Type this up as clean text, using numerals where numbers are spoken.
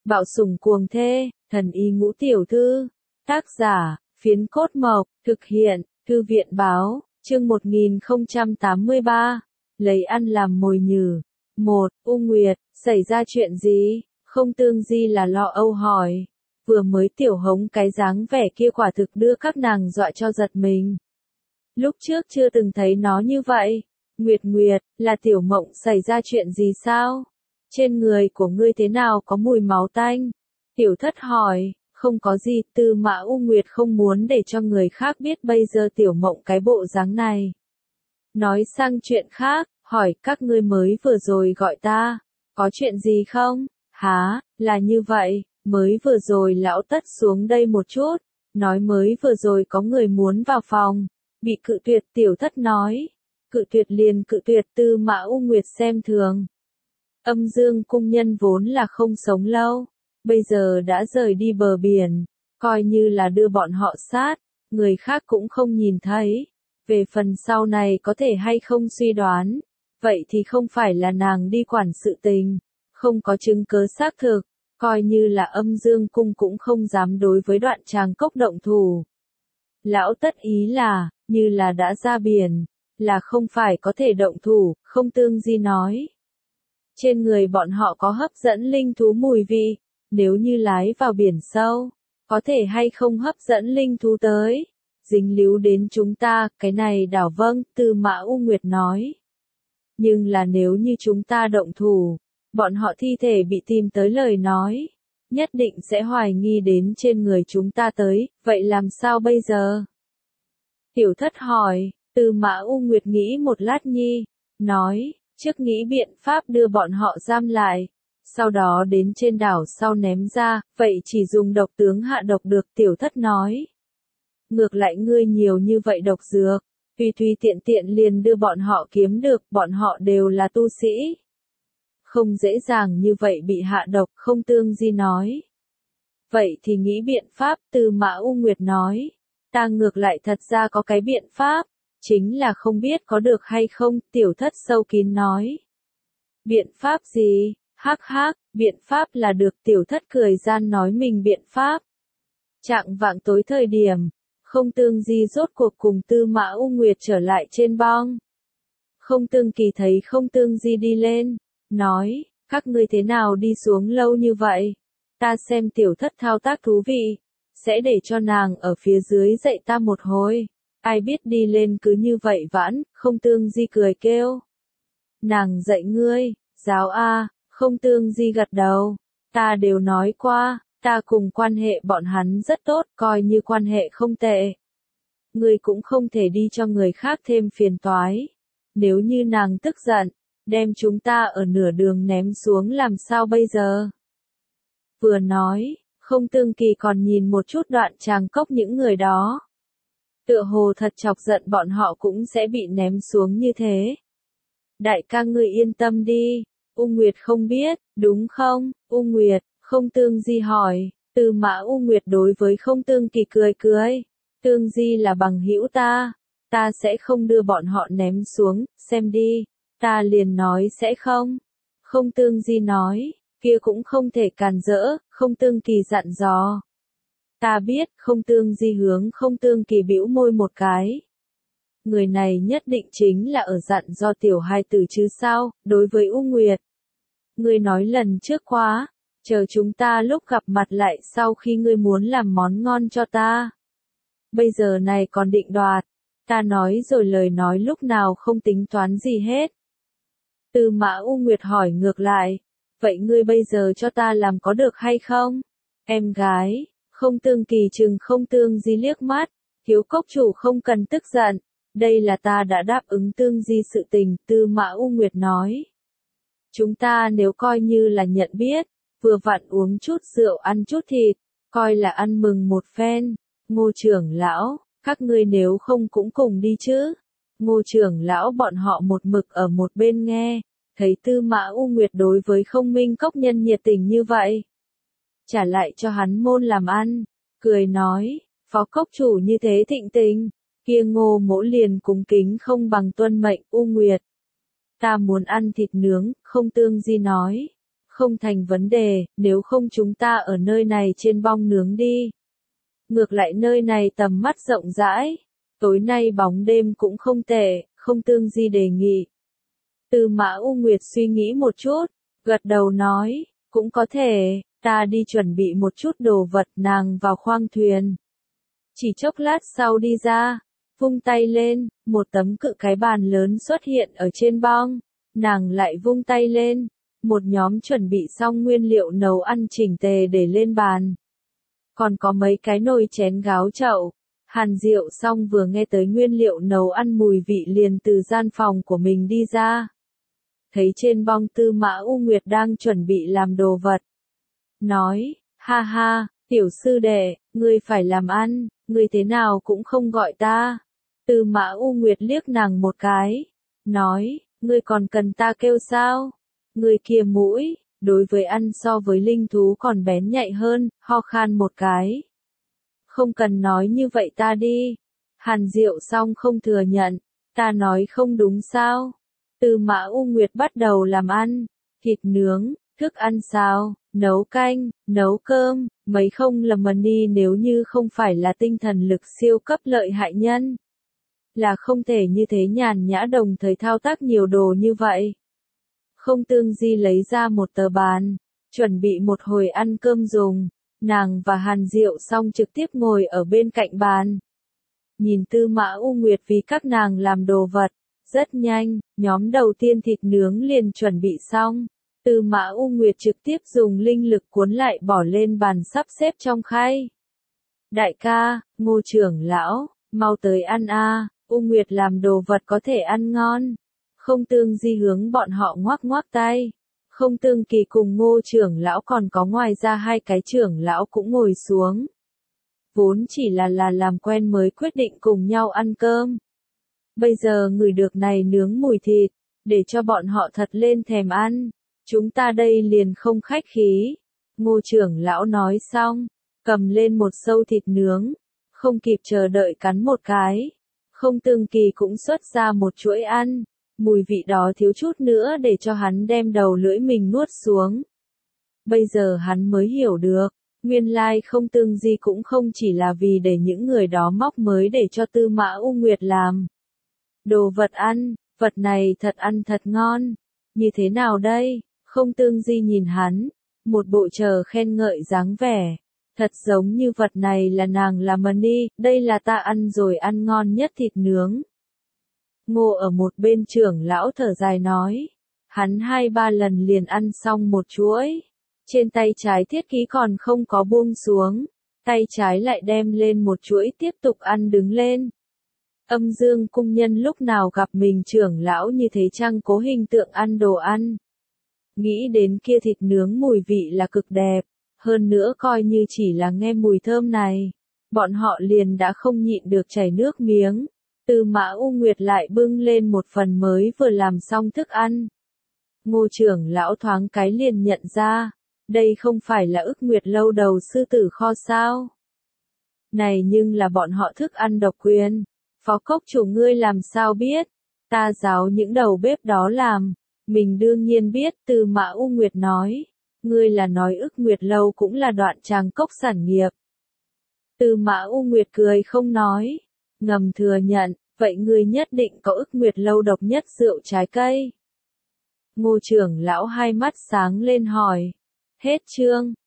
Bạo sủng cuồng thê, thần y ngũ tiểu thư. Tác giả, Phiến Cốt Mộc, thực hiện, Thư viện báo, chương 1083. Lấy ăn làm mồi nhử. 1. U Nguyệt, xảy ra chuyện gì? Không Tương Di là lo âu hỏi. Vừa mới tiểu hống cái dáng vẻ kia quả thực đưa các nàng dọa cho giật mình. Lúc trước chưa từng thấy nó như vậy. Nguyệt Nguyệt, là Tiểu Mộng xảy ra chuyện gì sao? Trên người của ngươi thế nào có mùi máu tanh? Tiểu Thất hỏi, không có gì, Tư Mã U Nguyệt không muốn để cho người khác biết bây giờ Tiểu Mộng cái bộ dáng này. Nói sang chuyện khác, hỏi các ngươi mới vừa rồi gọi ta, có chuyện gì không? Hả, là như vậy, mới vừa rồi lão Tất xuống đây một chút, nói mới vừa rồi có người muốn vào phòng, bị cự tuyệt. Tiểu Thất nói, cự tuyệt liền cự tuyệt. Tư Mã U Nguyệt xem thường. Âm Dương cung nhân vốn là không sống lâu, bây giờ đã rời đi bờ biển, coi như là đưa bọn họ sát, người khác cũng không nhìn thấy. Về phần sau này có thể hay không suy đoán, vậy thì không phải là nàng đi quản sự tình, không có chứng cứ xác thực, coi như là Âm Dương cung cũng không dám đối với Đoạn Tràng Cốc động thủ. Lão Tất ý là, như là đã ra biển, là không phải có thể động thủ. Không Tương Di nói. Trên người bọn họ có hấp dẫn linh thú mùi vị, nếu như lái vào biển sâu, có thể hay không hấp dẫn linh thú tới, dính líu đến chúng ta, cái này đảo vâng. Tư Mã U Nguyệt nói. Nhưng là nếu như chúng ta động thủ, bọn họ thi thể bị tìm tới lời nói, nhất định sẽ hoài nghi đến trên người chúng ta tới, vậy làm sao bây giờ? Tiểu Thất hỏi. Tư Mã U Nguyệt nghĩ một lát nhi, nói, trước nghĩ biện pháp đưa bọn họ giam lại, sau đó đến trên đảo sau ném ra, vậy chỉ dùng độc tướng hạ độc được. Tiểu Thất nói. Ngược lại ngươi nhiều như vậy độc dược, tùy tùy tiện tiện liền đưa bọn họ kiếm được, bọn họ đều là tu sĩ. Không dễ dàng như vậy bị hạ độc. Không Tương Di nói. Vậy thì nghĩ biện pháp. Tư Mã U Nguyệt nói. Ta ngược lại thật ra có cái biện pháp, chính là không biết có được hay không. Tiểu Thất sâu kín nói. Biện pháp gì? Hắc hắc, biện pháp là được. Tiểu Thất cười gian nói mình biện pháp. Chạng vạng tối thời điểm, Không Tương Di rốt cuộc cùng Tư Mã U Nguyệt trở lại trên bong. Không Tương Kỳ thấy Không Tương Di đi lên, nói, các ngươi thế nào đi xuống lâu như vậy? Ta xem Tiểu Thất thao tác thú vị, sẽ để cho nàng ở phía dưới dạy ta một hồi. Ai biết đi lên cứ như vậy vãn. Không Tương Di cười kêu. Nàng dạy ngươi, giáo a. Không Tương Di gật đầu. Ta đều nói qua, ta cùng quan hệ bọn hắn rất tốt, coi như quan hệ không tệ. Ngươi cũng không thể đi cho người khác thêm phiền toái. Nếu như nàng tức giận, đem chúng ta ở nửa đường ném xuống làm sao bây giờ? Vừa nói, Không Tương Kỳ còn nhìn một chút Đoạn Tràng Cốc những người đó. Tựa hồ thật chọc giận bọn họ cũng sẽ bị ném xuống như thế. Đại ca ngươi yên tâm đi, U Nguyệt không biết, đúng không? U Nguyệt, Không Tương Di hỏi. Tư Mã U Nguyệt đối với Không Tương Kỳ cười cười. Tương Di là bằng hữu ta sẽ không đưa bọn họ ném xuống, xem đi, ta liền nói sẽ không. Không Tương Di nói, kia cũng không thể càn rỡ. Không Tương Kỳ dặn dò. Ta biết. Không Tương Di hướng Không Tương Kỳ bĩu môi một cái. Người này nhất định chính là ở dặn do tiểu hai tử chứ sao. Đối với U Nguyệt, ngươi nói lần trước quá, chờ chúng ta lúc gặp mặt lại sau khi ngươi muốn làm món ngon cho ta. Bây giờ này còn định đoạt, ta nói rồi lời nói lúc nào không tính toán gì hết. Tư Mã U Nguyệt hỏi ngược lại, vậy ngươi bây giờ cho ta làm có được hay không? Em gái. Không Tương Kỳ chừng Không Tương Di liếc mắt, Thiếu cốc chủ không cần tức giận, đây là ta đã đáp ứng Tương Di sự tình. Tư Mã U Nguyệt nói. Chúng ta nếu coi như là nhận biết, vừa vặn uống chút rượu ăn chút thịt, coi là ăn mừng một phen. Ngô trưởng lão, các ngươi nếu không cũng cùng đi chứ? Ngô trưởng lão bọn họ một mực ở một bên nghe, thấy Tư Mã U Nguyệt đối với Không Minh Cốc nhân nhiệt tình như vậy, trả lại cho hắn môn làm ăn, cười nói, phó cốc chủ như thế thịnh tình, kia Ngô mỗ liền cung kính không bằng tuân mệnh. U Nguyệt, ta muốn ăn thịt nướng. Không Tương Di nói. Không thành vấn đề, nếu không chúng ta ở nơi này trên bong nướng đi. Ngược lại nơi này tầm mắt rộng rãi. Tối nay bóng đêm cũng không tệ, không Tương Di đề nghị. Tư Mã U Nguyệt suy nghĩ một chút, gật đầu nói, cũng có thể, ta đi chuẩn bị một chút đồ vật. Nàng vào khoang thuyền. Chỉ chốc lát sau đi ra, vung tay lên, một tấm cự cái bàn lớn xuất hiện ở trên bong. Nàng lại vung tay lên, một nhóm chuẩn bị xong nguyên liệu nấu ăn chỉnh tề để lên bàn. Còn có mấy cái nồi chén gáo chậu. Hàn Diệu Song vừa nghe tới nguyên liệu nấu ăn mùi vị liền từ gian phòng của mình đi ra. Thấy trên bong Tư Mã U Nguyệt đang chuẩn bị làm đồ vật. Nói, ha ha, tiểu sư đệ, ngươi phải làm ăn, ngươi thế nào cũng không gọi ta. Tư Mã U Nguyệt liếc nàng một cái. Nói, ngươi còn cần ta kêu sao? Ngươi kia mũi, đối với ăn so với linh thú còn bén nhạy hơn, ho khan một cái. Không cần nói như vậy ta đi. Hàn Diệu Song không thừa nhận, ta nói không đúng sao? Tư Mã U Nguyệt bắt đầu làm ăn, thịt nướng, thức ăn xào, nấu canh, nấu cơm, mấy không lầm mần đi nếu như không phải là tinh thần lực siêu cấp lợi hại nhân. Là không thể như thế nhàn nhã đồng thời thao tác nhiều đồ như vậy. Không Tương Di lấy ra một tờ bàn, chuẩn bị một hồi ăn cơm dùng. Nàng và Hàn Diệu Song trực tiếp ngồi ở bên cạnh bàn. Nhìn Tư Mã U Nguyệt vì các nàng làm đồ vật. Rất nhanh, nhóm đầu tiên thịt nướng liền chuẩn bị xong. Tư Mã U Nguyệt trực tiếp dùng linh lực cuốn lại bỏ lên bàn sắp xếp trong khay. Đại ca, Ngô trưởng lão, mau tới ăn a, U Nguyệt làm đồ vật có thể ăn ngon. Không Tương Di hướng bọn họ ngoắc ngoắc tay. Không Tương Kỳ cùng Ngô trưởng lão còn có ngoài ra hai cái trưởng lão cũng ngồi xuống. Vốn chỉ là làm quen mới quyết định cùng nhau ăn cơm. Bây giờ ngửi được này nướng mùi thịt, để cho bọn họ thật lên thèm ăn. Chúng ta đây liền không khách khí. Ngô trưởng lão nói xong, cầm lên một sâu thịt nướng, không kịp chờ đợi cắn một cái. Không Tương Kỳ cũng xuất ra một chuỗi ăn, mùi vị đó thiếu chút nữa để cho hắn đem đầu lưỡi mình nuốt xuống. Bây giờ hắn mới hiểu được, nguyên lai Không Tương Di cũng không chỉ là vì để những người đó móc mới để cho Tư Mã U Nguyệt làm. Đồ vật ăn, vật này thật ăn thật ngon. Như thế nào đây? Không Tương Di nhìn hắn, một bộ chờ khen ngợi dáng vẻ. Thật giống như vật này là nàng làm đi, đây là ta ăn rồi ăn ngon nhất thịt nướng. Ngô ở một bên trưởng lão thở dài nói. Hắn 2-3 lần liền ăn xong một chuỗi. Trên tay trái thiết ký còn không có buông xuống. Tay trái lại đem lên một chuỗi tiếp tục ăn đứng lên. Âm Dương cung nhân lúc nào gặp mình trưởng lão như thế chăng cố hình tượng ăn đồ ăn. Nghĩ đến kia thịt nướng mùi vị là cực đẹp. Hơn nữa coi như chỉ là nghe mùi thơm này. Bọn họ liền đã không nhịn được chảy nước miếng. Tư Mã U Nguyệt lại bưng lên một phần mới vừa làm xong thức ăn. Ngô trưởng lão thoáng cái liền nhận ra. Đây không phải là Ức Nguyệt lâu đầu sư tử kho sao? Này nhưng là bọn họ thức ăn độc quyền. Phó cốc chủ ngươi làm sao biết? Ta giáo những đầu bếp đó làm. Mình đương nhiên biết. Tư Mã U Nguyệt nói. Ngươi là nói Ức Nguyệt lâu cũng là Đoạn Tràng Cốc sản nghiệp. Tư Mã U Nguyệt cười không nói. Ngầm thừa nhận, vậy ngươi nhất định có Ức Nguyệt lâu độc nhất rượu trái cây. Ngô trưởng lão hai mắt sáng lên hỏi. Hết chương.